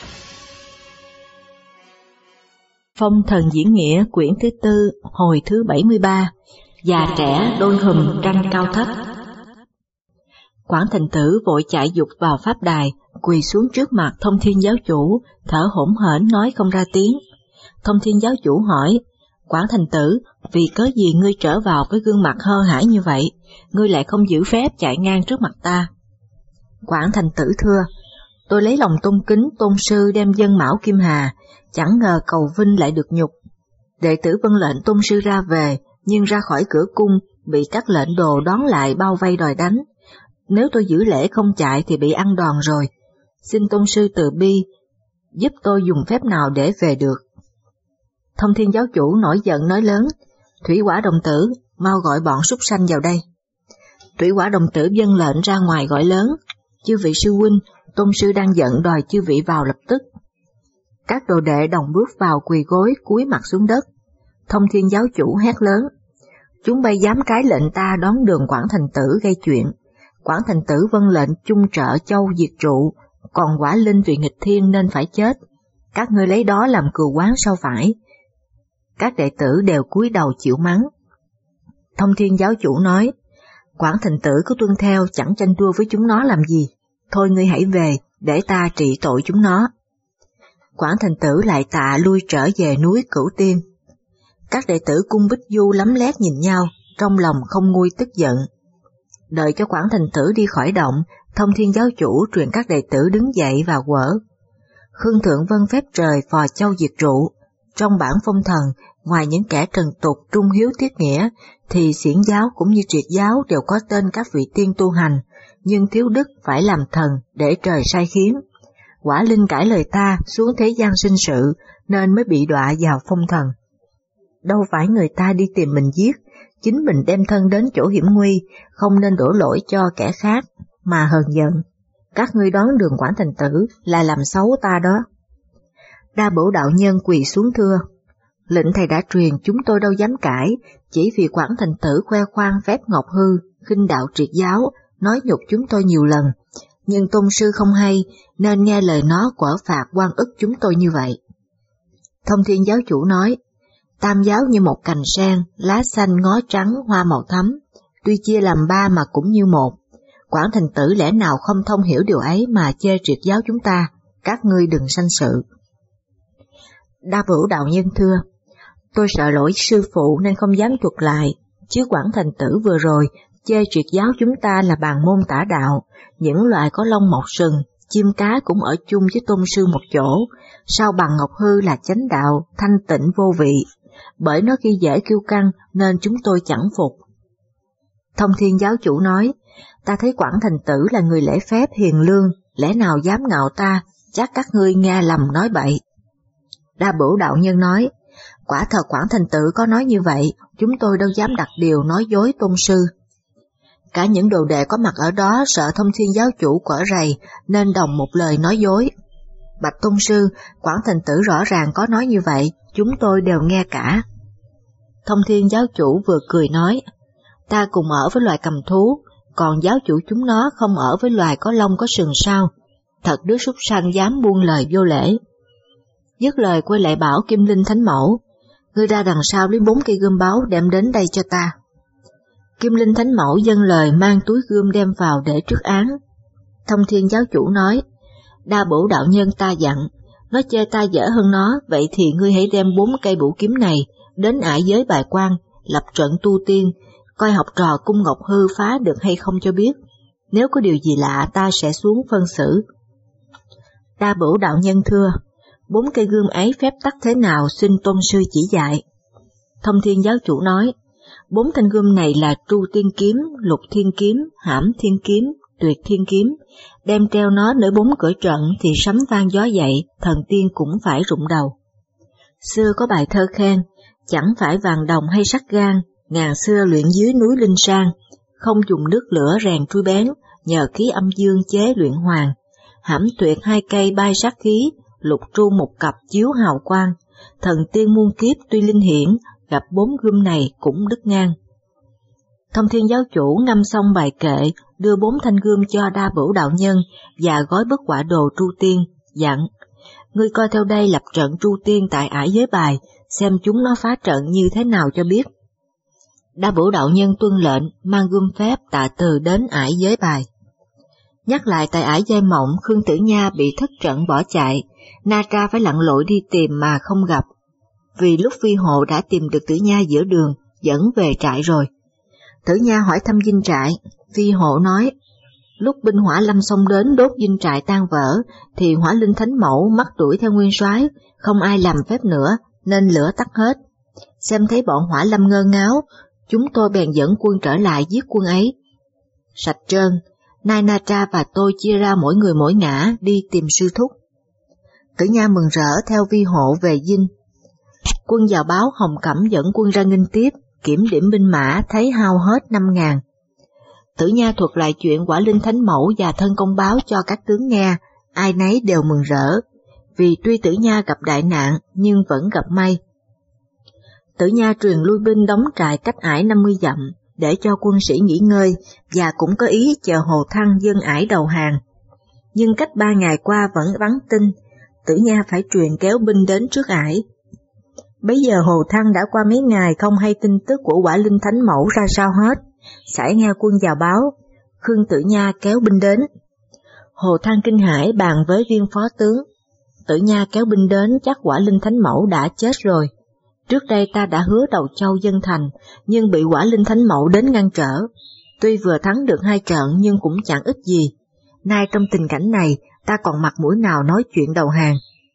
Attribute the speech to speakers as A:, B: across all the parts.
A: Phong Thần Diễn Nghĩa quyển thứ 4 hồi thứ 73. Già trẻ đôi hùm tranh cao thấp. Quảng Thành Tử vội chạy dục vào pháp đài, quỳ xuống trước mặt Thông Thiên giáo chủ, thở hổn hển nói không ra tiếng. Thông Thiên giáo chủ hỏi: Quảng Thành Tử, vì cớ gì ngươi trở vào với gương mặt hơ hãi như vậy, ngươi lại không giữ phép chạy ngang trước mặt ta? Quảng Thành Tử thưa: Tôi lấy lòng tôn kính tôn sư đem dâng Mão Kim Hà, chẳng ngờ cầu vinh lại được nhục. Đệ tử vâng lệnh tôn sư ra về, nhưng ra khỏi cửa cung bị các lệnh đồ đón lại bao vây đòi đánh. Nếu tôi giữ lễ không chạy thì bị ăn đòn rồi. Xin tôn sư từ bi, giúp tôi dùng phép nào để về được. Thông Thiên giáo chủ nổi giận nói lớn: Thủy Hỏa đồng tử, mau gọi bọn súc sanh vào đây. Thủy Hỏa đồng tử vâng lệnh ra ngoài gọi lớn: Chư vị sư huynh, tôn sư đang giận đòi chư vị vào lập tức. Các đồ đệ đồng bước vào quỳ gối cúi mặt xuống đất. Thông Thiên giáo chủ hét lớn: Chúng bay dám trái lệnh ta đón đường Quảng Thành Tử gây chuyện. Quảng Thành Tử vâng lệnh chung trợ châu diệt trụ, còn Quả Linh vì nghịch thiên nên phải chết. Các ngươi lấy đó làm cừu oán sao phải? Các đệ tử đều cúi đầu chịu mắng. Thông Thiên giáo chủ nói: Quảng Thành Tử cứ tuân theo, chẳng tranh đua với chúng nó làm gì. Thôi ngươi hãy về, để ta trị tội chúng nó. Quảng Thành Tử lại tạ lui trở về núi Cửu Tiên. Các đệ tử cung Bích Du lấm lét nhìn nhau, trong lòng không nguôi tức giận. Đợi cho Quảng Thành Tử đi khỏi động, Thông Thiên giáo chủ truyền các đệ tử đứng dậy và quở. Khương Thượng vâng phép trời phò châu diệt trụ. Trong bản phong thần, ngoài những kẻ trần tục trung hiếu tiết nghĩa, thì xiển giáo cũng như triệt giáo đều có tên các vị tiên tu hành, nhưng thiếu đức phải làm thần để trời sai khiến. Quả Linh cãi lời ta xuống thế gian sinh sự, nên mới bị đọa vào phong thần. Đâu phải người ta đi tìm mình giết, chính mình đem thân đến chỗ hiểm nguy, không nên đổ lỗi cho kẻ khác, mà hờn giận. Các ngươi đón đường Quảng Thành Tử là làm xấu ta đó. Đa Bửu đạo nhân quỳ xuống thưa: Lệnh thầy đã truyền, chúng tôi đâu dám cãi, chỉ vì Quảng Thành Tử khoe khoang phép ngọc hư, khinh đạo triệt giáo, nói nhục chúng tôi nhiều lần. Nhưng tôn sư không hay, nên nghe lời nó quở phạt oan ức chúng tôi như vậy. Thông Thiên giáo chủ nói: Tam giáo như một cành sen, lá xanh ngó trắng hoa màu thắm, tuy chia làm ba mà cũng như một. Quảng Thành Tử lẽ nào không thông hiểu điều ấy mà chê triệt giáo chúng ta, các ngươi đừng sanh sự. Đa Bửu đạo nhân thưa: Tôi sợ lỗi sư phụ nên không dám chuộc lại, chứ Quảng Thành Tử vừa rồi chê triệt giáo chúng ta là bàn môn tả đạo, những loài có lông mọc sừng, chim cá cũng ở chung với tôn sư một chỗ, sao bằng ngọc hư là chánh đạo, thanh tịnh vô vị, bởi nó khi dễ kiêu căng nên chúng tôi chẳng phục. Thông Thiên giáo chủ nói: Ta thấy Quảng Thành Tử là người lễ phép hiền lương, lẽ nào dám ngạo ta, chắc các ngươi nghe lầm nói bậy. Đa Bửu đạo nhân nói: Quả thật Quảng Thành Tử có nói như vậy, chúng tôi đâu dám đặt điều nói dối tôn sư. Cả những đồ đệ có mặt ở đó sợ Thông Thiên giáo chủ quở rầy nên đồng một lời nói dối. Bạch tôn sư, Quảng Thành Tử rõ ràng có nói như vậy, chúng tôi đều nghe cả. Thông Thiên giáo chủ vừa cười nói: Ta cùng ở với loài cầm thú, còn giáo chủ chúng nó không ở với loài có lông có sừng sao? Thật đứa súc sanh dám buông lời vô lễ. Dứt lời quay lại bảo Kim Linh Thánh Mẫu: Ngươi ra đằng sau lấy 4 cây gươm báu đem đến đây cho ta. Kim Linh Thánh Mẫu dâng lời mang túi gươm đem vào để trước án. Thông Thiên giáo chủ nói: Đa Bửu đạo nhân ta dặn, nó chê ta dở hơn nó, vậy thì ngươi hãy đem 4 cây bửu kiếm này đến ải giới bài quan, lập trận tu tiên, coi học trò cung ngọc hư phá được hay không cho biết. Nếu có điều gì lạ ta sẽ xuống phân xử. Đa Bửu đạo nhân thưa: 4 cây gươm ấy phép tắc thế nào xin tôn sư chỉ dạy. Thông Thiên giáo chủ nói: 4 thanh gươm này là Tru Tiên kiếm, Lục Thiên kiếm, Hãm Thiên kiếm, Tuyệt Thiên kiếm, đem treo nó nơi 4 cửa trận thì sấm vang gió dậy, thần tiên cũng phải rụng đầu. Xưa có bài thơ khen: chẳng phải vàng đồng hay sắt gan, ngàn xưa luyện dưới núi Linh Sang, không dùng nước lửa rèn trui bén, nhờ khí âm dương chế luyện hoàng. Hãm Tuyệt 2 cây bay sát khí, Lục Tru 1 cặp chiếu hào quang, thần tiên muôn kiếp tuy linh hiển, gặp 4 gươm này cũng đứt ngang. Thông Thiên giáo chủ ngâm xong bài kệ, đưa 4 thanh gươm cho Đa Bửu đạo nhân và gói bức họa đồ Tru Tiên, dặn: ngươi coi theo đây lập trận tru tiên tại ải Giới Bài, xem chúng nó phá trận như thế nào cho biết. Đa Bửu đạo nhân tuân lệnh, mang gươm phép tạ từ đến ải Giới Bài. Nhắc lại tại ải Giai Mộng, Khương Tử Nha bị thất trận bỏ chạy, Na Tra phải lặn lội đi tìm mà không gặp. Vì lúc Vi Hộ đã tìm được Tử Nha giữa đường, dẫn về trại rồi. Tử Nha hỏi thăm dinh trại, Vi Hộ nói, lúc binh Hỏa Lâm xông đến đốt dinh trại tan vỡ, thì Hỏa Linh Thánh Mẫu mắc đuổi theo nguyên soái, không ai làm phép nữa, nên lửa tắt hết. Xem thấy bọn Hỏa Lâm ngơ ngáo, chúng tôi bèn dẫn quân trở lại giết quân ấy. Sạch trơn, nay Na Tra và tôi chia ra mỗi người mỗi ngã đi tìm sư thúc. Tử Nha mừng rỡ theo Vi Hộ về dinh. Quân vào báo Hồng Cẩm dẫn quân ra nghênh tiếp, kiểm điểm binh mã thấy hao hết 5.000. Tử Nha thuật lại chuyện Hỏa Linh Thánh Mẫu và thân công báo cho các tướng nghe, ai nấy đều mừng rỡ, vì tuy Tử Nha gặp đại nạn nhưng vẫn gặp may. Tử Nha truyền lui binh đóng trại cách ải 50 dặm, để cho quân sĩ nghỉ ngơi, và cũng có ý chờ Hồ Thăng dâng ải đầu hàng. Nhưng cách 3 ngày qua vẫn vắng tin, Tử Nha phải truyền kéo binh đến trước ải. Bấy giờ Hồ Thăng đã qua mấy ngày không hay tin tức của Hỏa Linh Thánh Mẫu ra sao hết, sải nghe quân vào báo, Khương Tử Nha kéo binh đến. Hồ Thăng kinh hãi bàn với viên phó tướng, Tử Nha kéo binh đến chắc Hỏa Linh Thánh Mẫu đã chết rồi. Trước đây ta đã hứa Đầu Châu dân thành, nhưng bị Hỏa Linh Thánh Mẫu đến ngăn trở. Tuy vừa thắng được 2 trận nhưng cũng chẳng ích gì. Nay trong tình cảnh này, ta còn mặt mũi nào nói chuyện đầu hàng?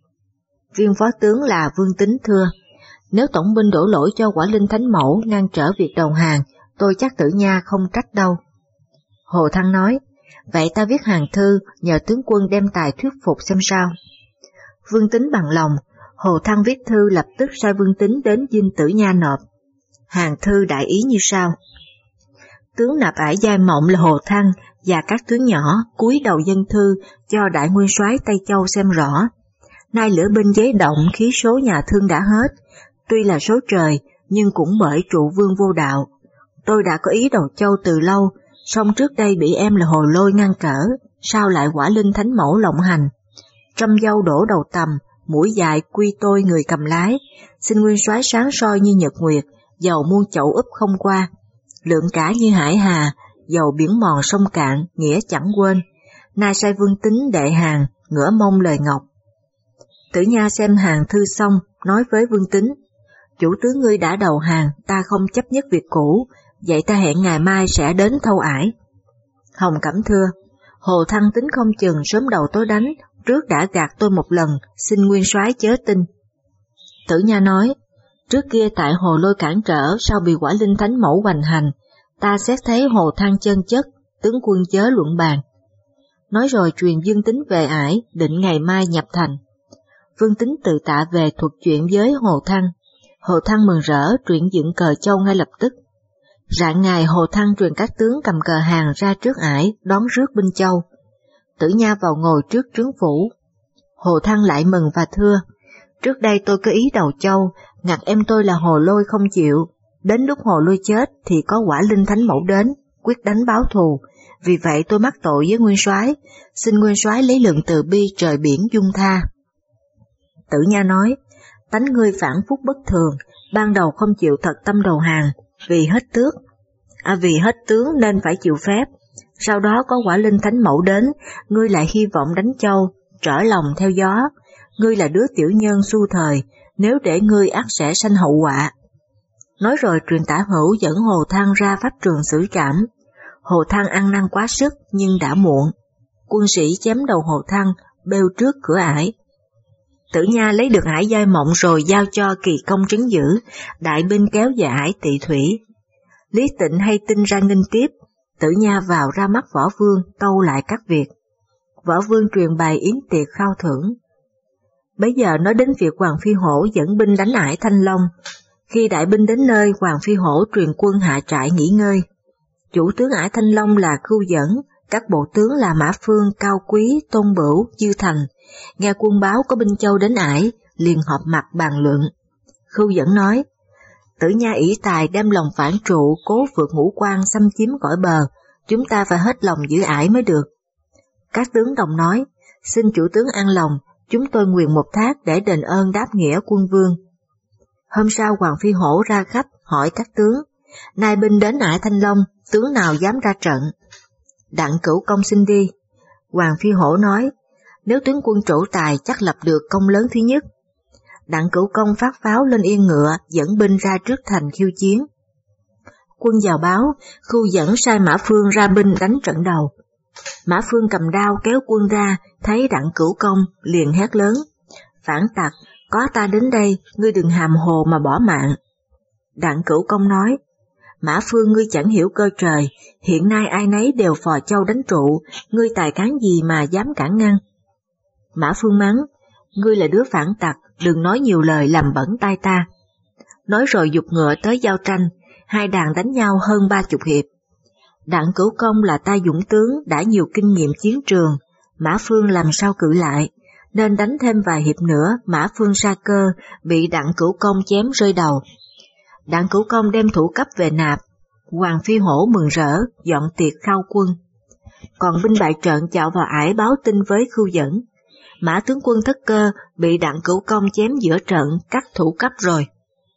A: Viên phó tướng là Vương Tính thưa, nếu tổng binh đổ lỗi cho Hỏa Linh Thánh Mẫu ngăn trở việc đầu hàng, tôi chắc Tử Nha không trách đâu. Hồ Thăng nói, vậy ta viết hàng thư nhờ tướng quân đem tài thuyết phục xem sao. Vương Tính bằng lòng, Hồ Thăng viết thư lập tức sai Vương Tính đến dinh Tử Nha nộp. Hàng thư đại ý như sau. Tướng nạp ải Giai Mộng là Hồ Thăng và các tướng nhỏ cúi đầu dân thư cho đại nguyên soái Tây Châu xem rõ. Nay lửa binh giấy động, khí số nhà Thương đã hết, tuy là số trời nhưng cũng bởi trụ vương vô đạo. Tôi đã có ý Đầu Châu từ lâu, song trước đây bị em là Hồ Lôi ngăn trở, sao lại Hỏa Linh Thánh Mẫu lộng hành. Trăm dâu đổ đầu tầm, mũi dài quy tôi người cầm lái, xin nguyên soái sáng soi như nhật nguyệt, dầu muôn chậu úp không qua, lượng cả như hải hà, dầu biển mòn sông cạn, nghĩa chẳng quên. Nay sai Vương Tính đệ hàng, ngửa mông lời ngọc. Tử Nha xem hàng thư xong, nói với Vương Tính, chủ tướng ngươi đã đầu hàng, ta không chấp nhất việc cũ, vậy ta hẹn ngày mai sẽ đến thâu ải. Hồng Cẩm thưa, Hồ Thăng tính không chừng sớm đầu tối đánh, trước đã gạt tôi một lần, xin nguyên soái chớ tin. Tử Nha nói, trước kia tại Hồ Lôi cản trở, sau bị Hỏa Linh Thánh Mẫu hoành hành, ta xét thấy Hồ Thăng chân chất, tướng quân chớ luận bàn. Nói rồi truyền Vương Tính về ải, định ngày mai nhập thành. Vương Tính tự tạ về thuật chuyện với Hồ Thăng. Hồ Thăng mừng rỡ truyền dựng cờ châu ngay lập tức. Rạng ngày Hồ Thăng truyền các tướng cầm cờ hàng ra trước ải, đón rước binh châu. Tử Nha vào ngồi trước trướng phủ. Hồ Thăng lại mừng và thưa, trước đây tôi có ý Đầu Châu, ngặt em tôi là Hồ Lôi không chịu, đến lúc Hồ Lôi chết thì có Hỏa Linh Thánh Mẫu đến, quyết đánh báo thù, vì vậy tôi mắc tội với nguyên soái, xin nguyên soái lấy lượng từ bi trời biển dung tha. Tử Nha nói, tánh ngươi phản phúc bất thường, ban đầu không chịu thật tâm đầu hàng, vì hết tướng nên phải chịu phép, sau đó có Hỏa Linh Thánh Mẫu đến, ngươi lại hy vọng đánh châu, trở lòng theo gió, ngươi là đứa tiểu nhân xu thời, nếu để ngươi ắt sẽ sanh hậu họa. Nói rồi truyền Tả Hữu dẫn Hồ Thăng ra pháp trường xử trảm. Hồ Thăng ăn năn quá sức nhưng đã muộn, quân sĩ chém đầu Hồ Thăng, bêu trước cửa ải. Tử Nha lấy được ải Giai Mộng rồi giao cho Kỳ Công trấn giữ, đại binh kéo về ải Tỵ Thủy. Lý Tịnh hay tin ra nghênh tiếp, Tử Nha vào ra mắt Võ Vương tâu lại các việc. Võ Vương truyền bày yến tiệc khao thưởng. Bấy giờ nói đến việc Hoàng Phi Hổ dẫn binh đánh ải Thanh Long. Khi đại binh đến nơi, Hoàng Phi Hổ truyền quân hạ trại nghỉ ngơi. Chủ tướng ải Thanh Long là Khưu Dẫn, các bộ tướng là Mã Phương, Cao Quý, Tôn Bửu, Dư Thành. Nghe quân báo có binh châu đến ải, liền họp mặt bàn luận. Khưu Dẫn nói, Tử Nha ỷ tài đem lòng phản trụ, cố vượt ngũ quan xâm chiếm cõi bờ, chúng ta phải hết lòng giữ ải mới được. Các tướng đồng nói, xin chủ tướng an lòng, chúng tôi nguyện một thác để đền ơn đáp nghĩa quân vương. Hôm sau Hoàng Phi Hổ ra khách hỏi các tướng, nay binh đến Ải Thanh Long, tướng nào dám ra trận? Đặng Cửu Công xin đi. Hoàng Phi Hổ nói, nếu tướng quân trổ tài chắc lập được công lớn thứ nhất. Đặng Cửu Công phát pháo lên yên ngựa, dẫn binh ra trước thành khiêu chiến. Quân vào báo, Khưu Dẫn sai Mã Phương ra binh đánh trận đầu. Mã Phương cầm đao kéo quân ra, thấy Đặng Cửu Công, liền hét lớn, phản tặc, có ta đến đây, ngươi đừng hàm hồ mà bỏ mạng. Đặng Cửu Công nói, Mã Phương ngươi chẳng hiểu cơ trời, hiện nay ai nấy đều phò châu đánh trụ, ngươi tài cán gì mà dám cản ngăn. Mã Phương mắng, ngươi là đứa phản tặc, đừng nói nhiều lời làm bẩn tai ta. Nói rồi giục ngựa tới giao tranh, hai đàn đánh nhau hơn 30 hiệp. Đặng Cửu Công là tay dũng tướng đã nhiều kinh nghiệm chiến trường, Mã Phương làm sao cự lại, nên đánh thêm vài hiệp nữa Mã Phương sa cơ, bị Đặng Cửu Công chém rơi đầu. Đặng Cửu Công đem thủ cấp về nạp, Hoàng Phi Hổ mừng rỡ, dọn tiệc khao quân. Còn binh bại trận chạo vào Ải báo tin với Khưu Dẫn. Mã tướng quân Thất Cơ bị Đặng Cửu Công chém giữa trận, cắt thủ cấp rồi.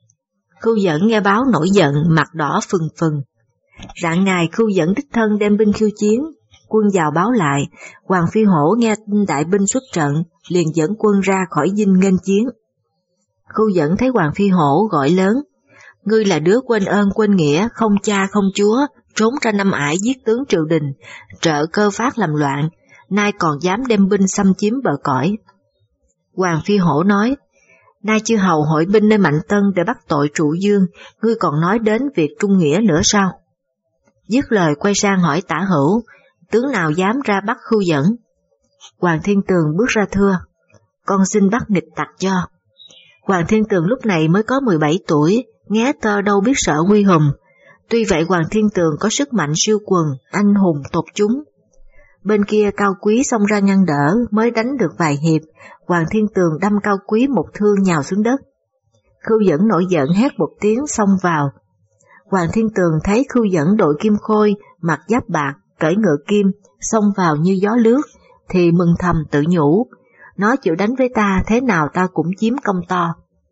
A: Khưu Dẫn nghe báo nổi giận, mặt đỏ phừng phừng. Rạng ngày Khưu Dẫn đích thân đem binh khiêu chiến, quân vào báo lại, Hoàng Phi Hổ nghe tin đại binh xuất trận, liền dẫn quân ra khỏi dinh nghênh chiến. Khưu Dẫn thấy Hoàng Phi Hổ gọi lớn, ngươi là đứa quên ơn quên nghĩa, không cha không chúa, trốn ra Nam Ải giết tướng triều đình, trợ Cơ Phát làm loạn, nay còn dám đem binh xâm chiếm bờ cõi. Hoàng Phi Hổ nói, nay chư hầu hội binh nơi Mạnh Tân để bắt tội Trụ Dương, ngươi còn nói đến việc trung nghĩa nữa sao? Dứt lời quay sang hỏi Tả Hữu, tướng nào dám ra bắt Khưu Dẫn? Hoàng Thiên Tường bước ra thưa, con xin bắt nghịch tặc cho. Hoàng Thiên Tường lúc này mới có 17 tuổi, nghe tơ đâu biết sợ nguy hùm. Tuy vậy Hoàng Thiên Tường có sức mạnh siêu quần, anh hùng tột chúng. Bên kia Cao Quý xông ra ngăn đỡ, mới đánh được vài hiệp, Hoàng Thiên Tường đâm Cao Quý một thương nhào xuống đất. Khưu Dẫn nổi giận hét một tiếng xông vào. Hoàng Thiên Tường thấy Khưu Dẫn đội kim khôi, mặc giáp bạc, cởi ngựa kim, xông vào như gió lướt, thì mừng thầm tự nhủ, nó chịu đánh với ta thế nào ta cũng chiếm công to.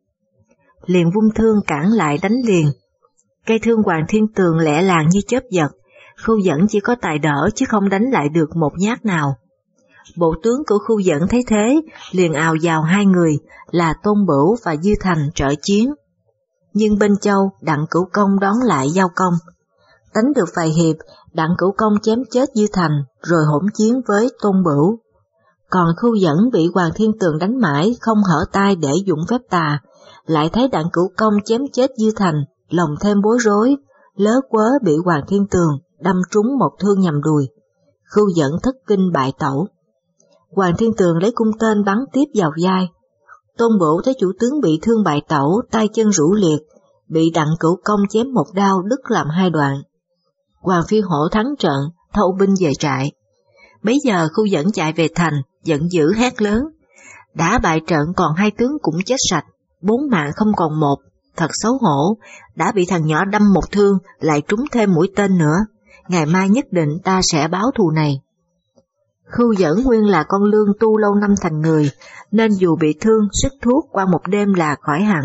A: Liền vung thương cản lại đánh liền. Cây thương Hoàng Thiên Tường lẹ làng như chớp giật, Khưu Dẫn chỉ có tài đỡ chứ không đánh lại được một nhát nào. Bộ tướng của Khưu Dẫn thấy thế, liền ào vào hai người là Tôn Bửu và Dư Thành trợ chiến. Nhưng bên Châu, Đặng Cửu Công đón lại giao công. Đánh được vài hiệp, Đặng Cửu Công chém chết Dư Thành, rồi hỗn chiến với Tôn Bửu. Còn Khưu Dẫn bị Hoàng Thiên Tường đánh mãi, không hở tay để dụng phép tà, lại thấy Đặng Cửu Công chém chết Dư Thành, lòng thêm bối rối, lớ quớ bị Hoàng Thiên Tường đâm trúng một thương nhằm đùi. Khưu Dẫn thất kinh bại tẩu. Hoàng Thiên Tường lấy cung tên bắn tiếp vào vai. Tôn Bửu thấy chủ tướng bị thương bại tẩu, tay chân rũ liệt, bị Đặng Cửu Công chém một đao đứt làm hai đoạn. Hoàng Phi Hổ thắng trận, thâu binh về trại. Bấy giờ Khưu Dẫn chạy về thành, giận dữ hét lớn, đã bại trận còn hai tướng cũng chết sạch, 4 mạng không còn một, thật xấu hổ, đã bị thằng nhỏ đâm một thương, lại trúng thêm mũi tên nữa, ngày mai nhất định ta sẽ báo thù này. Khưu Dẫn nguyên là con lương tu lâu năm thành người, nên dù bị thương, sức thuốc qua một đêm là khỏi hẳn.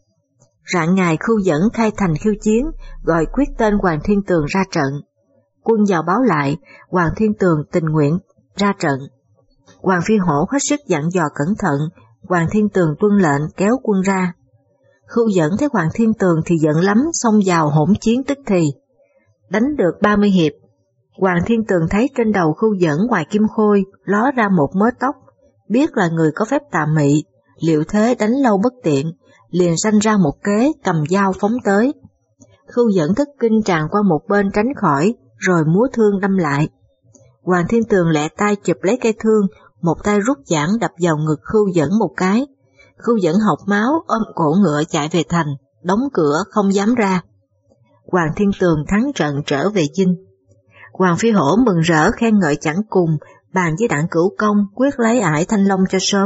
A: Rạng ngày Khưu Dẫn khai thành khiêu chiến, gọi quyết tên Hoàng Thiên Tường ra trận. Quân vào báo lại, Hoàng Thiên Tường tình nguyện ra trận. Hoàng Phi Hổ hết sức dặn dò cẩn thận, Hoàng Thiên Tường tuân lệnh kéo quân ra. Khưu Dẫn thấy Hoàng Thiên Tường thì giận lắm, xông vào hỗn chiến tức thì. Đánh được 30 hiệp, Hoàng Thiên Tường thấy trên đầu Khưu Dẫn ngoài kim khôi ló ra một mớ tóc, biết là người có phép tà mị, liệu thế đánh lâu bất tiện, liền sanh ra một kế cầm dao phóng tới. Khưu Dẫn thất kinh tràn qua một bên tránh khỏi, rồi múa thương đâm lại. Hoàng Thiên Tường lẹ tay chụp lấy cây thương, một tay rút giảng đập vào ngực Khưu Dẫn một cái. Khưu Dẫn hộc máu ôm cổ ngựa chạy về thành, đóng cửa không dám ra. Hoàng Thiên Tường thắng trận trở về dinh. Hoàng Phi Hổ mừng rỡ khen ngợi chẳng cùng, bàn với Đặng Cửu Công quyết lấy Ải Thanh Long cho sớm.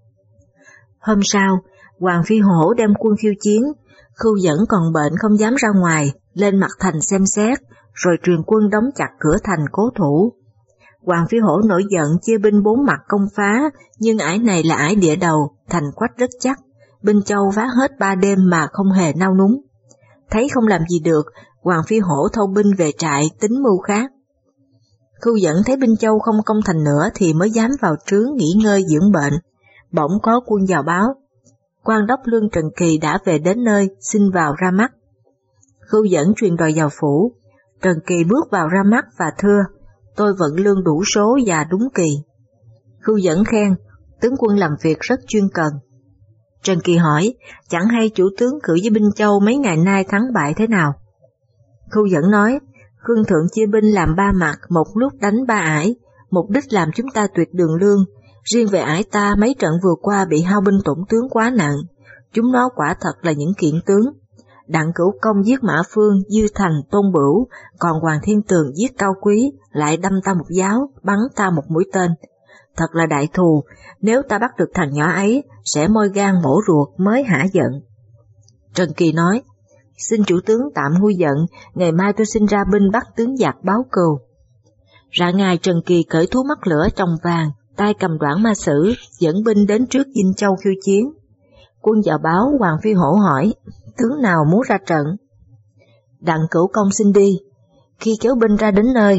A: Hôm sau, Hoàng Phi Hổ đem quân khiêu chiến, Khưu Dẫn còn bệnh không dám ra ngoài, lên mặt thành xem xét, rồi truyền quân đóng chặt cửa thành cố thủ. Hoàng Phi Hổ nổi giận chia binh 4 mặt công phá, nhưng ải này là ải địa đầu, thành quách rất chắc, binh Châu phá hết 3 đêm mà không hề nao núng. Thấy không làm gì được, Hoàng Phi Hổ thâu binh về trại tính mưu khác. Khưu Dẫn thấy binh Châu không công thành nữa thì mới dám vào trướng nghỉ ngơi dưỡng bệnh. Bỗng có quân vào báo, quan đốc Lương Trần Kỳ đã về đến nơi, xin vào ra mắt. Khưu Dẫn truyền đòi vào phủ. Trần Kỳ bước vào ra mắt và thưa, tôi vận lương đủ số và đúng kỳ. Khưu Dẫn khen, tướng quân làm việc rất chuyên cần. Trần Kỳ hỏi, chẳng hay chủ tướng cử với binh Châu mấy ngày nay thắng bại thế nào? Khưu Dẫn nói, Khương Thượng chia binh làm 3 mặt, một lúc đánh 3 ải, mục đích làm chúng ta tuyệt đường lương. Riêng về ải ta mấy trận vừa qua bị hao binh tổn tướng quá nặng, chúng nó quả thật là những kiện tướng. Đặng Cửu Công giết Mã Phương, Dư Thành, Tôn Bửu, còn Hoàng Thiên Tường giết Cao Quý, lại đâm ta một giáo, bắn ta một mũi tên. Thật là đại thù, nếu ta bắt được thằng nhỏ ấy, sẽ moi gan mổ ruột mới hả giận. Trần Kỳ nói, xin chủ tướng tạm nguôi giận, ngày mai tôi xin ra binh bắt tướng giặc báo cừu. Rạng ngày Trần Kỳ cởi thú mắt lửa trồng vàng, tay cầm đoản ma sử, dẫn binh đến trước Dinh Châu khiêu chiến. Quân vào báo, Hoàng Phi Hổ hỏi, tướng nào muốn ra trận? Đặng Cửu Công xin đi. Khi kéo binh ra đến nơi,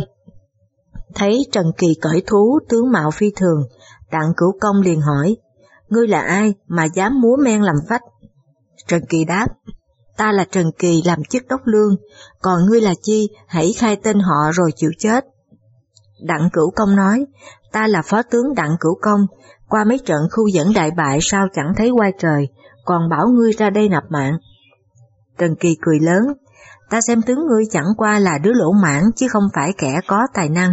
A: thấy Trần Kỳ cởi thú, tướng mạo phi thường, Đặng Cửu Công liền hỏi, ngươi là ai mà dám múa men làm phách? Trần Kỳ đáp, ta là Trần Kỳ làm chức đốc lương, còn ngươi là chi, hãy khai tên họ rồi chịu chết. Đặng Cửu Công nói, ta là phó tướng Đặng Cửu Công, qua mấy trận Khưu Dẫn đại bại sao chẳng thấy quay trời, còn bảo ngươi ra đây nạp mạng. Trần Kỳ cười lớn, ta xem tướng ngươi chẳng qua là đứa lỗ mãng chứ không phải kẻ có tài năng.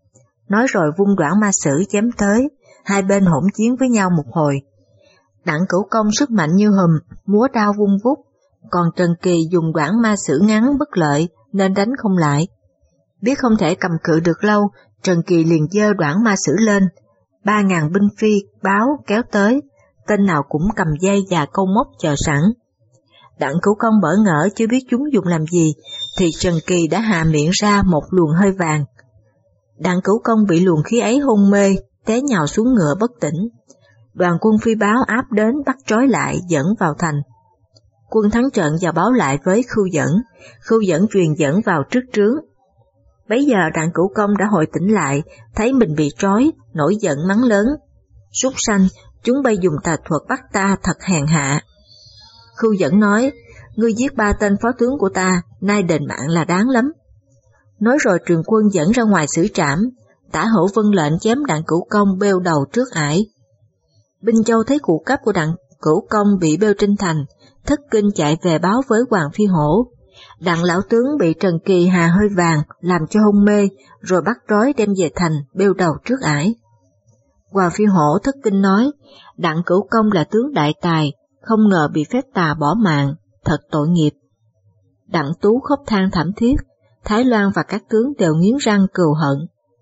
A: Nói rồi vung đoản ma sử chém tới, hai bên hỗn chiến với nhau một hồi. Đặng Cửu Công sức mạnh như hùm, múa đao vung vút, còn Trần Kỳ dùng đoản ma sử ngắn bất lợi nên đánh không lại. Biết không thể cầm cự được lâu, Trần Kỳ liền giơ đoản ma sử lên, 3.000 binh phi báo kéo tới, tên nào cũng cầm dây và câu móc chờ sẵn. Đặng Cửu Công bỡ ngỡ chưa biết chúng dùng làm gì, thì Trần Kỳ đã hạ miệng ra một luồng hơi vàng. Đặng Cửu Công bị luồng khí ấy hôn mê, té nhào xuống ngựa bất tỉnh. Đoàn quân phi báo áp đến bắt trói lại dẫn vào thành. Quân thắng trận và báo lại với Khưu Dẫn truyền dẫn vào trước trướng. Bấy giờ Đặng Cửu Công đã hồi tỉnh lại, thấy mình bị trói, nổi giận mắng lớn. Súc sanh, chúng bay dùng tà thuật bắt ta thật hèn hạ. Khưu Dẫn nói, ngươi giết 3 tên phó tướng của ta, nay đền mạng là đáng lắm. Nói rồi trường quân dẫn ra ngoài xử trảm, Tả Hữu vâng lệnh chém Đặng Cửu Công bêu đầu trước ải. Binh Châu thấy cụ cấp của Đặng Cửu Công bị bêu trên thành, thất kinh chạy về báo với Hoàng Phi Hổ. Đặng lão tướng bị Trần Kỳ hà hơi vàng làm cho hôn mê, rồi bắt trói đem về thành bêu đầu trước ải. Hoàng Phi Hổ thất kinh nói, Đặng Cửu Công là tướng đại tài, không ngờ bị phép tà bỏ mạng, thật tội nghiệp. Đặng Tú khóc than thảm thiết, Thái Loan và các tướng đều nghiến răng cừu hận.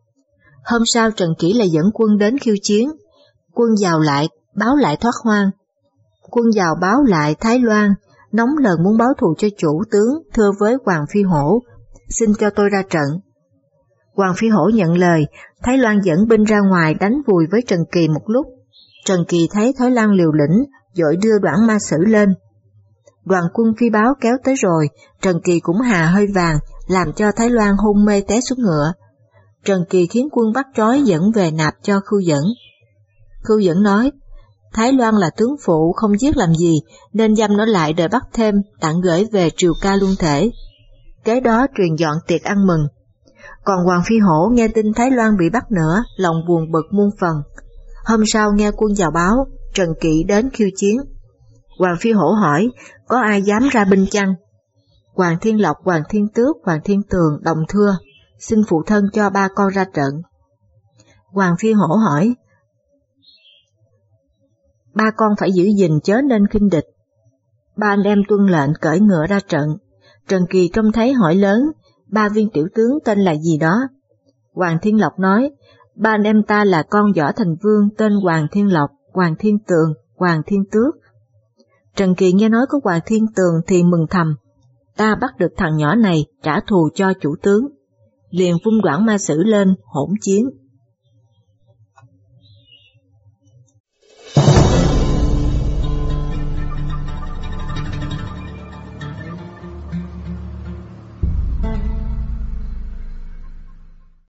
A: Hôm sau Trần Kỷ lại dẫn quân đến khiêu chiến, quân vào lại báo lại thoát hoang. Quân vào báo lại Thái Loan, nóng lần muốn báo thù cho chủ tướng, thưa với Hoàng Phi Hổ, xin cho tôi ra trận. Hoàng Phi Hổ nhận lời, Thái Loan dẫn binh ra ngoài đánh vùi với Trần Kỳ một lúc. Trần Kỳ thấy Thái Loan liều lĩnh, vội đưa đoản ma sử lên. Đoàn quân phi báo kéo tới rồi, Trần Kỳ cũng hà hơi vàng, làm cho Thái Loan hôn mê té xuống ngựa. Trần Kỳ khiến quân bắt trói dẫn về nạp cho Khưu Dẫn. Khưu Dẫn nói, Thái Loan là tướng phụ không giết làm gì, nên giam nó lại đợi bắt thêm, tặng gửi về triều ca luân thể. Kế đó truyền dọn tiệc ăn mừng. Còn Hoàng Phi Hổ nghe tin Thái Loan bị bắt nữa, lòng buồn bực muôn phần. Hôm sau nghe quân vào báo, Trần Kỷ đến khiêu chiến. Hoàng Phi Hổ hỏi, có ai dám ra binh chăng? Hoàng Thiên Lộc, Hoàng Thiên Tước, Hoàng Thiên Tường đồng thưa, xin phụ thân cho 3 con ra trận. Hoàng Phi Hổ hỏi, 3 con phải giữ gìn chớ nên khinh địch. 3 anh em tuân lệnh cởi ngựa ra trận. Trần Kỳ trông thấy hỏi lớn, 3 viên tiểu tướng tên là gì đó? Hoàng Thiên Lộc nói, 3 anh em ta là con Võ Thành Vương tên Hoàng Thiên Lộc, Hoàng Thiên Tường, Hoàng Thiên Tước. Trần Kỳ nghe nói có Hoàng Thiên Tường thì mừng thầm, ta bắt được thằng nhỏ này trả thù cho chủ tướng. Liền vung đoản ma sử lên hỗn chiến. Phật.